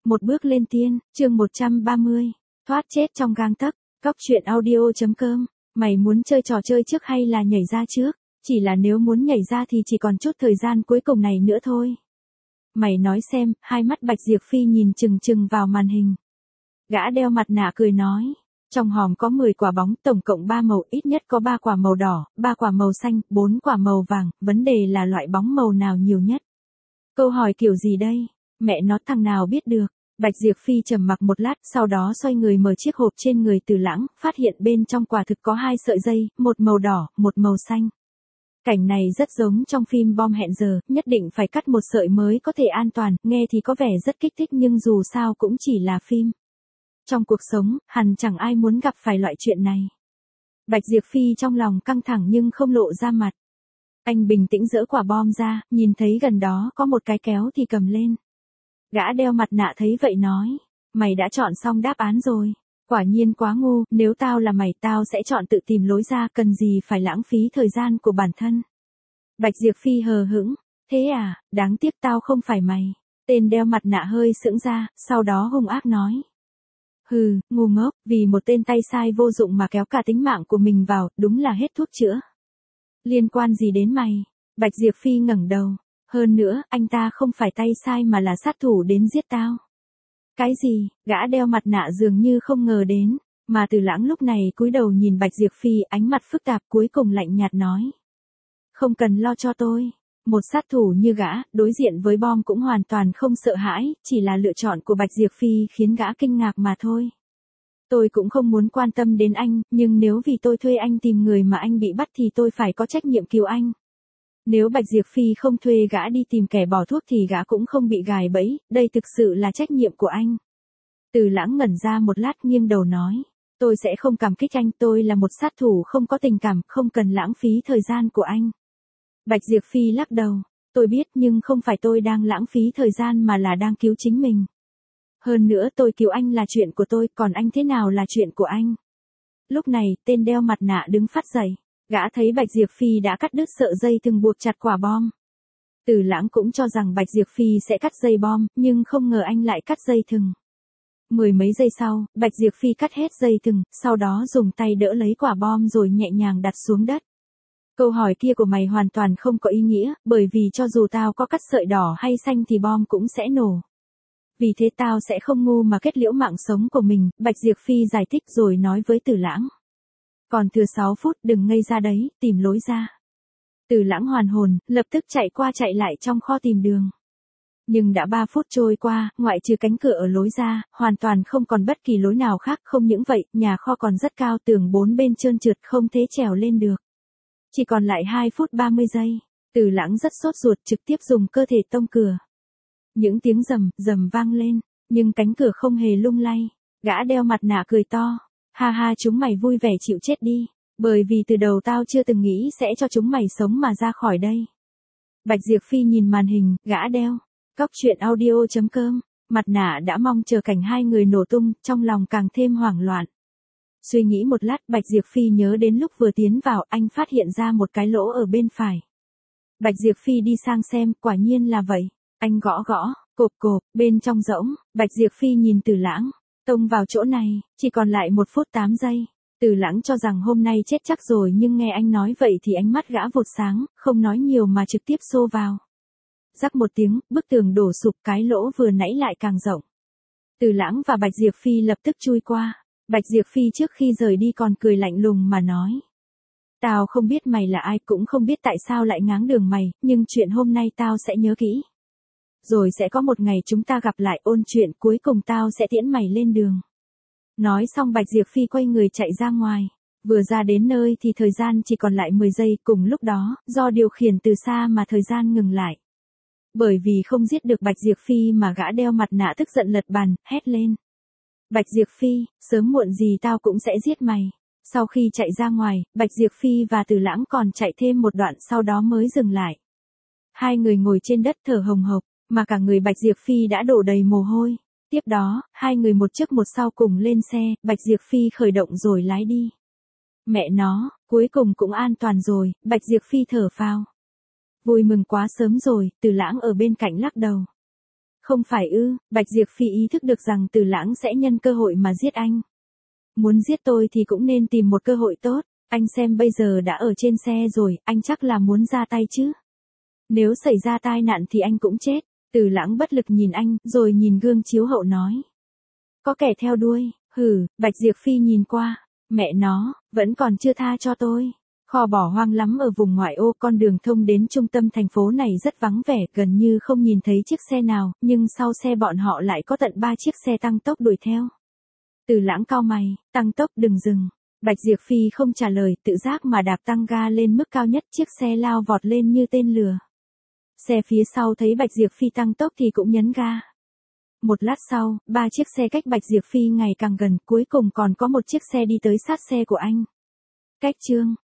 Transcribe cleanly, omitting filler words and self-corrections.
Một bước lên tiên, chương 130. Thoát chết trong gang tấc. Cóc truyện audio.com. Mày muốn chơi trò chơi trước hay là nhảy ra trước? Chỉ là nếu muốn nhảy ra thì chỉ còn chút thời gian cuối cùng này nữa thôi. Mày nói xem, hai mắt Bạch Diệp Phi nhìn chừng chừng vào màn hình. Gã đeo mặt nạ cười nói. Trong hòm có 10 quả bóng, tổng cộng 3 màu, ít nhất có 3 quả màu đỏ, 3 quả màu xanh, 4 quả màu vàng, vấn đề là loại bóng màu nào nhiều nhất. Câu hỏi kiểu gì đây? Mẹ nó thằng nào biết được. Bạch Diệp Phi trầm mặc một lát, sau đó xoay người mở chiếc hộp trên người Từ Lãng, phát hiện bên trong quả thực có 2 sợi dây, một màu đỏ, một màu xanh. Cảnh này rất giống trong phim Bom Hẹn Giờ, nhất định phải cắt một sợi mới có thể an toàn, nghe thì có vẻ rất kích thích nhưng dù sao cũng chỉ là phim. Trong cuộc sống, hẳn chẳng ai muốn gặp phải loại chuyện này. Bạch Diệp Phi trong lòng căng thẳng nhưng không lộ ra mặt. Anh bình tĩnh giở quả bom ra, nhìn thấy gần đó có một cái kéo thì cầm lên. Gã đeo mặt nạ thấy vậy nói, mày đã chọn xong đáp án rồi. Quả nhiên quá ngu, nếu tao là mày tao sẽ chọn tự tìm lối ra, cần gì phải lãng phí thời gian của bản thân. Bạch Diệp Phi hờ hững, thế à, đáng tiếc tao không phải mày. Tên đeo mặt nạ hơi sững ra, sau đó hung ác nói. Hừ, ngu ngốc, vì một tên tay sai vô dụng mà kéo cả tính mạng của mình vào, đúng là hết thuốc chữa. Liên quan gì đến mày? Bạch Diệp Phi ngẩng đầu. Hơn nữa, anh ta không phải tay sai mà là sát thủ đến giết tao. Cái gì? Gã đeo mặt nạ dường như không ngờ đến, mà Từ Lãng lúc này cúi đầu nhìn Bạch Diệp Phi, ánh mặt phức tạp, cuối cùng lạnh nhạt nói. Không cần lo cho tôi. Một sát thủ như gã, đối diện với bom cũng hoàn toàn không sợ hãi, chỉ là lựa chọn của Bạch Diệp Phi khiến gã kinh ngạc mà thôi. Tôi cũng không muốn quan tâm đến anh, nhưng nếu vì tôi thuê anh tìm người mà anh bị bắt thì tôi phải có trách nhiệm cứu anh. Nếu Bạch Diệp Phi không thuê gã đi tìm kẻ bỏ thuốc thì gã cũng không bị gài bẫy, đây thực sự là trách nhiệm của anh. Từ Lãng ngẩn ra một lát nghiêng đầu nói, tôi sẽ không cảm kích anh, tôi là một sát thủ không có tình cảm, không cần lãng phí thời gian của anh. Bạch Diệp Phi lắc đầu, tôi biết nhưng không phải tôi đang lãng phí thời gian mà là đang cứu chính mình. Hơn nữa tôi cứu anh là chuyện của tôi, còn anh thế nào là chuyện của anh. Lúc này, tên đeo mặt nạ đứng phát dậy. Gã thấy Bạch Diệp Phi đã cắt đứt sợi dây thừng buộc chặt quả bom. Từ Lãng cũng cho rằng Bạch Diệp Phi sẽ cắt dây bom, nhưng không ngờ anh lại cắt dây thừng. 10 mấy giây sau, Bạch Diệp Phi cắt hết dây thừng, sau đó dùng tay đỡ lấy quả bom rồi nhẹ nhàng đặt xuống đất. Câu hỏi kia của mày hoàn toàn không có ý nghĩa, bởi vì cho dù tao có cắt sợi đỏ hay xanh thì bom cũng sẽ nổ. Vì thế tao sẽ không ngu mà kết liễu mạng sống của mình, Bạch Diệp Phi giải thích rồi nói với Từ Lãng. Còn thừa 6 phút, đừng ngây ra đấy, tìm lối ra. Từ Lãng hoàn hồn, lập tức chạy qua chạy lại trong kho tìm đường. Nhưng đã 3 phút trôi qua, ngoại trừ cánh cửa ở lối ra, hoàn toàn không còn bất kỳ lối nào khác, không những vậy, nhà kho còn rất cao, tường 4 bên trơn trượt không thể trèo lên được. Chỉ còn lại 2 phút 30 giây, Từ Lãng rất sốt ruột trực tiếp dùng cơ thể tông cửa. Những tiếng rầm, rầm vang lên, nhưng cánh cửa không hề lung lay. Gã đeo mặt nạ cười to. Ha ha, chúng mày vui vẻ chịu chết đi, bởi vì từ đầu tao chưa từng nghĩ sẽ cho chúng mày sống mà ra khỏi đây. Bạch Diệp Phi nhìn màn hình, gã đeo. Cóc truyện audio.com. Mặt nạ đã mong chờ cảnh hai người nổ tung, trong lòng càng thêm hoảng loạn. Suy nghĩ một lát, Bạch Diệp Phi nhớ đến lúc vừa tiến vào, anh phát hiện ra một cái lỗ ở bên phải. Bạch Diệp Phi đi sang xem, quả nhiên là vậy. Anh gõ gõ, cộp cộp, bên trong rỗng, Bạch Diệp Phi nhìn Từ Lãng. Tông vào chỗ này, chỉ còn lại 1 phút 8 giây. Từ Lãng cho rằng hôm nay chết chắc rồi nhưng nghe anh nói vậy thì ánh mắt gã vụt sáng, không nói nhiều mà trực tiếp xô vào. Rắc một tiếng, bức tường đổ sụp, cái lỗ vừa nãy lại càng rộng. Từ Lãng và Bạch Diệp Phi lập tức chui qua. Bạch Diệp Phi trước khi rời đi còn cười lạnh lùng mà nói. Tao không biết mày là ai, cũng không biết tại sao lại ngáng đường mày, nhưng chuyện hôm nay tao sẽ nhớ kỹ. Rồi sẽ có một ngày chúng ta gặp lại ôn chuyện, cuối cùng tao sẽ tiễn mày lên đường. Nói xong Bạch Diệp Phi quay người chạy ra ngoài. Vừa ra đến nơi thì thời gian chỉ còn lại 10 giây, cùng lúc đó, do điều khiển từ xa mà thời gian ngừng lại. Bởi vì không giết được Bạch Diệp Phi mà gã đeo mặt nạ tức giận lật bàn, hét lên. Bạch Diệp Phi, sớm muộn gì tao cũng sẽ giết mày. Sau khi chạy ra ngoài, Bạch Diệp Phi và Từ Lãng còn chạy thêm một đoạn sau đó mới dừng lại. Hai người ngồi trên đất thở hồng hộc, mà cả người Bạch Diệp Phi đã đổ đầy mồ hôi. Tiếp đó, hai người một trước một sau cùng lên xe, Bạch Diệp Phi khởi động rồi lái đi. Mẹ nó, cuối cùng cũng an toàn rồi, Bạch Diệp Phi thở phào. Vui mừng quá sớm rồi, Từ Lãng ở bên cạnh lắc đầu. Không phải ư? Bạch Diệp Phi ý thức được rằng Từ Lãng sẽ nhân cơ hội mà giết anh. Muốn giết tôi thì cũng nên tìm một cơ hội tốt, anh xem bây giờ đã ở trên xe rồi, anh chắc là muốn ra tay chứ. Nếu xảy ra tai nạn thì anh cũng chết. Từ Lãng bất lực nhìn anh, rồi nhìn gương chiếu hậu nói. Có kẻ theo đuôi, Bạch Diệp Phi nhìn qua, mẹ nó, vẫn còn chưa tha cho tôi. Kho bỏ hoang lắm ở vùng ngoại ô, con đường thông đến trung tâm thành phố này rất vắng vẻ, gần như không nhìn thấy chiếc xe nào, nhưng sau xe bọn họ lại có tận 3 chiếc xe tăng tốc đuổi theo. Từ Lãng cau mày, tăng tốc đừng dừng. Bạch Diệp Phi không trả lời, tự giác mà đạp tăng ga lên mức cao nhất, chiếc xe lao vọt lên như tên lửa. Xe phía sau thấy Bạch Diệp Phi tăng tốc thì cũng nhấn ga. Một lát sau, 3 chiếc xe cách Bạch Diệp Phi ngày càng gần, cuối cùng còn có một chiếc xe đi tới sát xe của anh. Cách chương